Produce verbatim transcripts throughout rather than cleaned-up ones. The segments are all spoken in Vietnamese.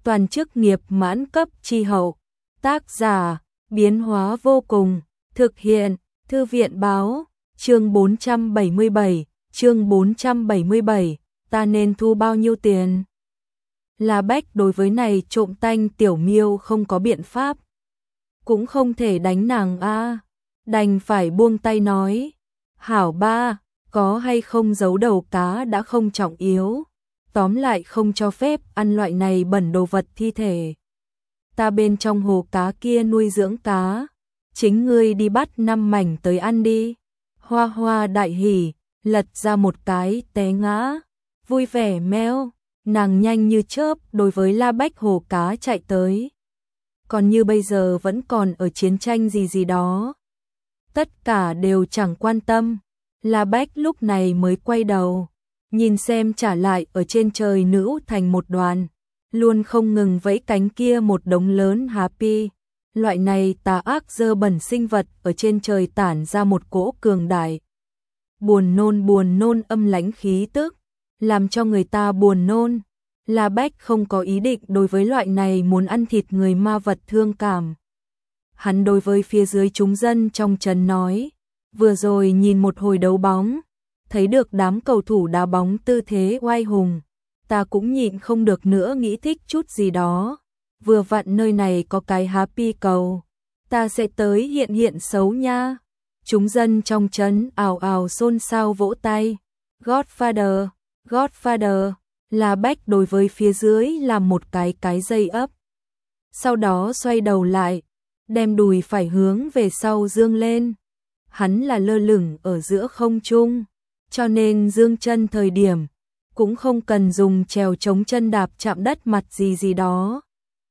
toàn chức nghiệp mãn cấp chi hậu. Tác giả, biến hóa vô cùng, thực hiện, Thư viện báo, chương bốn trăm bảy mươi bảy, chương bốn trăm bảy mươi bảy, ta nên thu bao nhiêu tiền? La Bách đối với này trộm tanh tiểu miêu không có biện pháp. Cũng không thể đánh nàng a, đành phải buông tay nói. Hảo ba, có hay không giấu đầu cá đã không trọng yếu. Tóm lại không cho phép ăn loại này bẩn đồ vật thi thể. Ta bên trong hồ cá kia nuôi dưỡng cá. Chính ngươi đi bắt năm mảnh tới ăn đi. Hoa Hoa đại hỉ, lật ra một cái té ngã. Vui vẻ meo, nàng nhanh như chớp đối với La Bách hồ cá chạy tới. Còn như bây giờ vẫn còn ở chiến tranh gì gì đó. Tất cả đều chẳng quan tâm. La Bách lúc này mới quay đầu, nhìn xem trả lại ở trên trời nữ thành một đoàn, luôn không ngừng vẫy cánh kia một đống lớn happy. Loại này tà ác dơ bẩn sinh vật ở trên trời tản ra một cỗ cường đại. Buồn nôn buồn nôn âm lãnh khí tức, làm cho người ta buồn nôn. La Bách không có ý định đối với loại này muốn ăn thịt người ma vật thương cảm. Hắn đối với phía dưới chúng dân trong trấn nói, vừa rồi nhìn một hồi đấu bóng, thấy được đám cầu thủ đá bóng tư thế oai hùng, ta cũng nhịn không được nữa nghĩ thích chút gì đó. Vừa vặn nơi này có cái happy cầu, ta sẽ tới hiện hiện xấu nha. Chúng dân trong trấn ào ào xôn xao vỗ tay. Godfather, Godfather, La Bách đối với phía dưới làm một cái cái dây ấp. Sau đó xoay đầu lại, đem đùi phải hướng về sau dương lên. Hắn là lơ lửng ở giữa không trung, cho nên dương chân thời điểm cũng không cần dùng chèo chống chân đạp chạm đất mặt gì gì đó.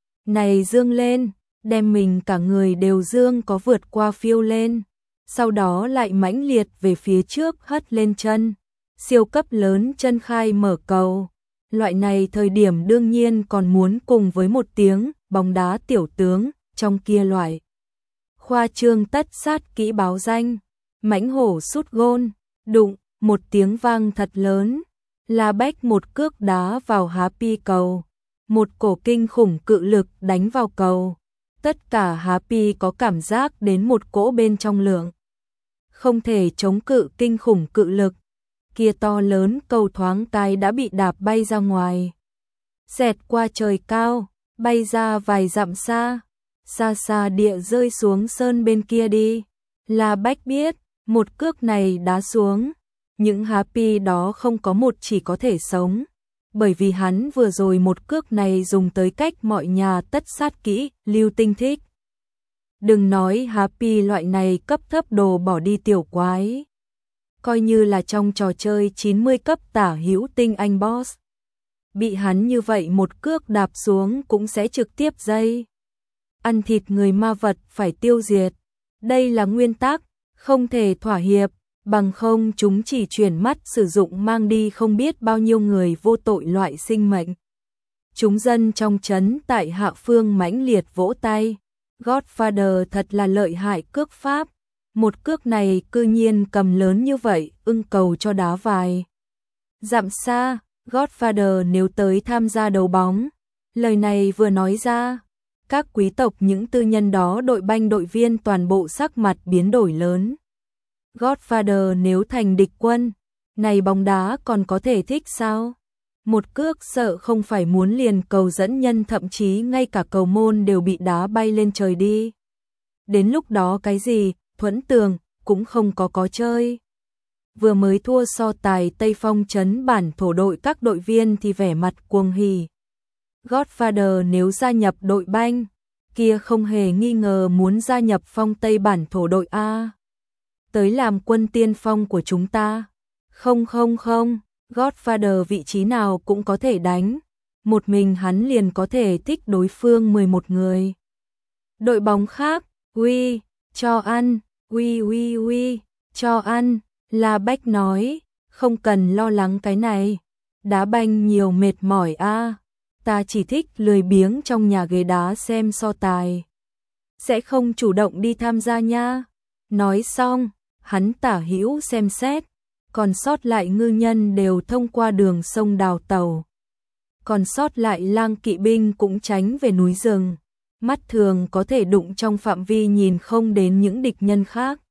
Này dương lên, đem mình cả người đều dương có vượt qua phiêu lên, sau đó lại mãnh liệt về phía trước hất lên chân, siêu cấp lớn chân khai mở cầu. Loại này thời điểm đương nhiên còn muốn cùng với một tiếng bóng đá tiểu tướng trong kia loại. Khoa trương tất sát kỹ báo danh, mãnh hổ sút gôn, đụng, một tiếng vang thật lớn. La Bách một cước đá vào happy cầu, một cổ kinh khủng cự lực đánh vào cầu. Tất cả happy có cảm giác đến một cỗ bên trong lượng. Không thể chống cự kinh khủng cự lực. Kia to lớn cầu thoáng cái đã bị đạp bay ra ngoài. Xẹt qua trời cao, bay ra vài dặm xa. Xa xa địa rơi xuống sơn bên kia đi. La Bách biết, một cước này đá xuống, những happy đó không có một chỉ có thể sống. Bởi vì hắn vừa rồi một cước này dùng tới cách mọi nhà tất sát kỹ, lưu tinh thích. Đừng nói happy loại này cấp thấp đồ bỏ đi tiểu quái. Coi như là trong trò chơi chín mươi cấp tả hữu tinh anh boss. Bị hắn như vậy một cước đạp xuống cũng sẽ trực tiếp dây. Ăn thịt người ma vật phải tiêu diệt. Đây là nguyên tắc, không thể thỏa hiệp, bằng không chúng chỉ chuyển mắt sử dụng mang đi không biết bao nhiêu người vô tội loại sinh mệnh. Chúng dân trong trấn tại hạ phương mãnh liệt vỗ tay. Godfather thật là lợi hại cước pháp. Một cước này cư nhiên cầm lớn như vậy, ưng cầu cho đá vài dặm xa. Godfather nếu tới tham gia đấu bóng. Lời này vừa nói ra, các quý tộc những tư nhân đó đội banh đội viên toàn bộ sắc mặt biến đổi lớn. Godfather nếu thành địch quân, này bóng đá còn có thể thích sao? Một cước sợ không phải muốn liền cầu dẫn nhân, thậm chí ngay cả cầu môn đều bị đá bay lên trời đi. Đến lúc đó cái gì, thuẫn tường, cũng không có có chơi. Vừa mới thua so tài Tây Phong trấn bản thổ đội các đội viên thì vẻ mặt cuồng hỉ. Godfather nếu gia nhập đội banh, kia không hề nghi ngờ muốn gia nhập phong Tây bản thổ đội A. Tới làm quân tiên phong của chúng ta. Không không không, Godfather vị trí nào cũng có thể đánh. Một mình hắn liền có thể thích đối phương mười một người. Đội bóng khác, uy, cho ăn, uy uy uy, cho ăn. La Bách nói, không cần lo lắng cái này. Đá banh nhiều mệt mỏi a, ta chỉ thích lười biếng trong nhà ghế đá xem so tài. Sẽ không chủ động đi tham gia nha. Nói xong, hắn tả hữu xem xét, còn sót lại ngư nhân đều thông qua đường sông đào tàu. còn sót lại lang kỵ binh cũng tránh về núi rừng. Mắt thường có thể đụng trong phạm vi nhìn không đến những địch nhân khác.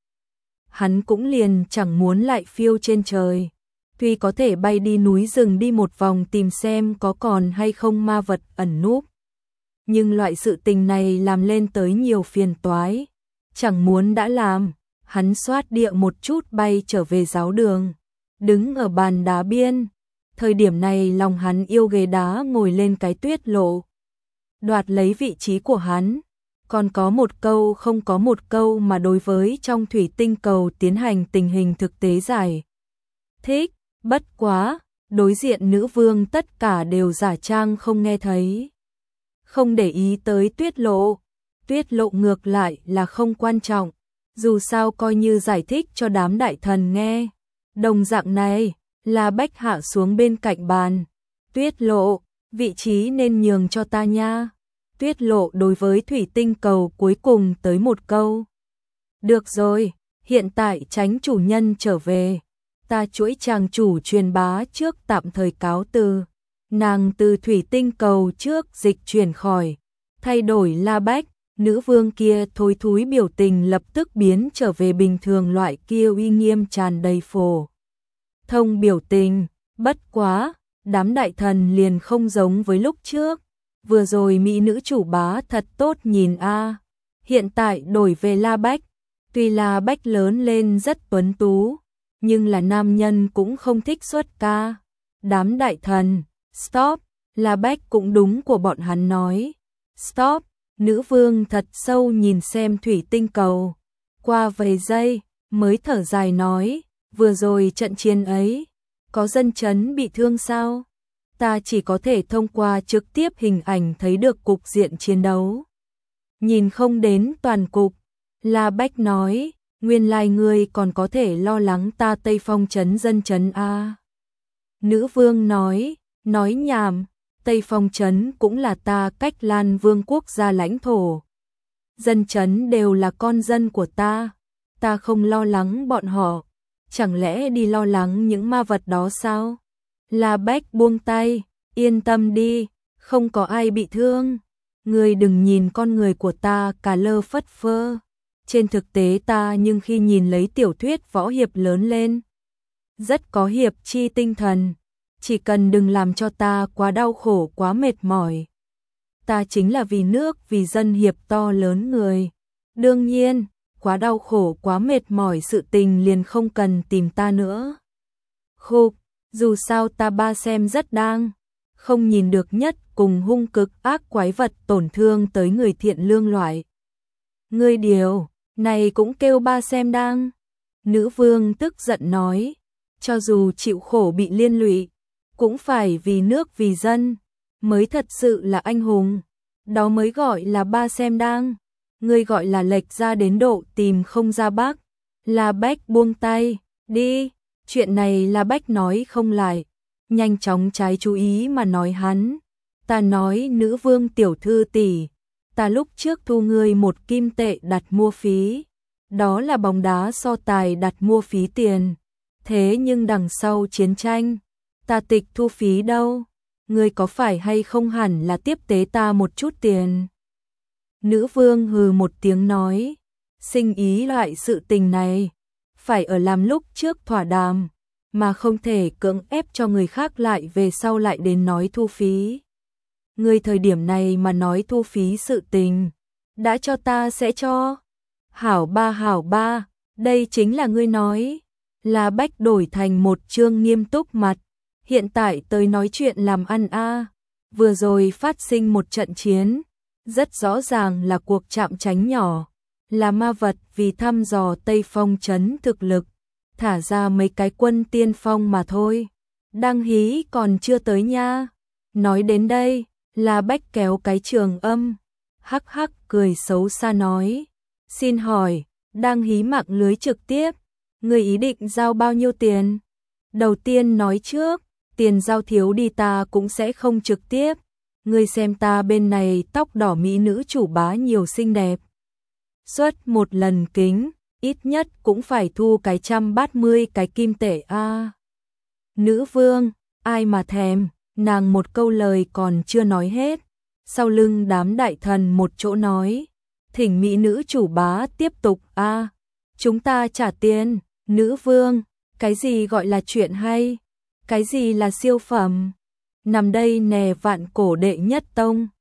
Hắn cũng liền chẳng muốn lại phiêu trên trời. Tuy có thể bay đi núi rừng đi một vòng tìm xem có còn hay không ma vật ẩn núp. Nhưng loại sự tình này làm lên tới nhiều phiền toái. Chẳng muốn đã làm, hắn xoát địa một chút bay trở về giáo đường. Đứng ở bàn đá biên. Thời điểm này lòng hắn yêu ghế đá ngồi lên cái tuyết lộ. Đoạt lấy vị trí của hắn. Còn có một câu không có một câu mà đối với trong thủy tinh cầu tiến hành tình hình thực tế giải thích. Bất quá, đối diện nữ vương tất cả đều giả trang không nghe thấy. Không để ý tới tuyết lộ. Tuyết lộ ngược lại là không quan trọng. Dù sao coi như giải thích cho đám đại thần nghe. Đồng dạng này, La Bách hạ xuống bên cạnh bàn. Tuyết lộ, vị trí nên nhường cho ta nha. Tuyết lộ đối với thủy tinh cầu cuối cùng tới một câu. Được rồi, hiện tại tránh chủ nhân trở về. Ta chuỗi chàng chủ truyền bá trước tạm thời cáo từ. Nàng từ thủy tinh cầu trước dịch chuyển khỏi. Thay đổi La Bách, nữ vương kia thối thúi biểu tình lập tức biến trở về bình thường loại kia uy nghiêm tràn đầy phổ thông biểu tình. Bất quá, đám đại thần liền không giống với lúc trước. Vừa rồi mỹ nữ chủ bá thật tốt nhìn a. Hiện tại đổi về La Bách. Tuy La Bách lớn lên rất tuấn tú, nhưng là nam nhân cũng không thích xuất ca. Đám đại thần, stop, La Bách cũng đúng của bọn hắn nói. Stop, nữ vương thật sâu nhìn xem thủy tinh cầu. Qua vài giây, mới thở dài nói, vừa rồi trận chiến ấy, có dân chấn bị thương sao? Ta chỉ có thể thông qua trực tiếp hình ảnh thấy được cục diện chiến đấu. Nhìn không đến toàn cục, La Bách nói, nguyên lai ngươi còn có thể lo lắng ta Tây Phong trấn dân chấn a. Nữ vương nói, nói nhảm, Tây Phong trấn cũng là ta Cách Lan vương quốc gia lãnh thổ. Dân chấn đều là con dân của ta, ta không lo lắng bọn họ, chẳng lẽ đi lo lắng những ma vật đó sao? La Bách buông tay, yên tâm đi, không có ai bị thương. Ngươi đừng nhìn con người của ta cà lơ phất phơ. Trên thực tế ta nhưng khi nhìn lấy tiểu thuyết võ hiệp lớn lên, rất có hiệp chi tinh thần. Chỉ cần đừng làm cho ta quá đau khổ quá mệt mỏi. Ta chính là vì nước vì dân hiệp to lớn người. Đương nhiên, quá đau khổ quá mệt mỏi sự tình liền không cần tìm ta nữa. Khục, dù sao ta ba xem rất đang không nhìn được nhất cùng hung cực ác quái vật tổn thương tới người thiện lương loại. Ngươi điều này cũng kêu ba xem đang. Nữ vương tức giận nói, cho dù chịu khổ bị liên lụy, cũng phải vì nước vì dân, mới thật sự là anh hùng. Đó mới gọi là ba xem đang. Ngươi gọi là lệch ra đến độ tìm không ra bác. La Bách buông tay, đi, chuyện này La Bách nói không lại. Nhanh chóng trái chú ý mà nói hắn. Ta nói nữ vương tiểu thư tỷ, ta lúc trước thu ngươi một kim tệ đặt mua phí. Đó là bóng đá so tài đặt mua phí tiền. Thế nhưng đằng sau chiến tranh, ta tịch thu phí đâu? Ngươi có phải hay không hẳn là tiếp tế ta một chút tiền? Nữ vương hừ một tiếng nói, sinh ý loại sự tình này, phải ở làm lúc trước thỏa đàm, mà không thể cưỡng ép cho người khác lại về sau lại đến nói thu phí. Ngươi thời điểm này mà nói thu phí sự tình, đã cho ta sẽ cho. Hảo ba hảo ba, đây chính là ngươi nói. La Bách đổi thành một trương nghiêm túc mặt. Hiện tại tới nói chuyện làm ăn a. Vừa rồi phát sinh một trận chiến, rất rõ ràng là cuộc chạm tránh nhỏ, là ma vật vì thăm dò Tây Phong trấn thực lực, thả ra mấy cái quân tiên phong mà thôi. Đăng hí còn chưa tới nha. Nói đến đây, La Bách kéo cái trường âm, hắc hắc cười xấu xa nói, xin hỏi, Đăng hí mạng lưới trực tiếp, người ý định giao bao nhiêu tiền? Đầu tiên nói trước, tiền giao thiếu đi ta cũng sẽ không trực tiếp. Ngươi xem ta bên này tóc đỏ mỹ nữ chủ bá nhiều xinh đẹp. Xuất một lần kính, ít nhất cũng phải thu cái trăm bát mươi cái kim tệ a. Nữ vương, ai mà thèm, Nàng một câu lời còn chưa nói hết, sau lưng đám đại thần một chỗ nói, thỉnh mỹ nữ chủ bá tiếp tục a, chúng ta trả tiền, nữ vương, cái gì gọi là chuyện hay, cái gì là siêu phẩm, nằm đây nè vạn cổ đệ nhất tông.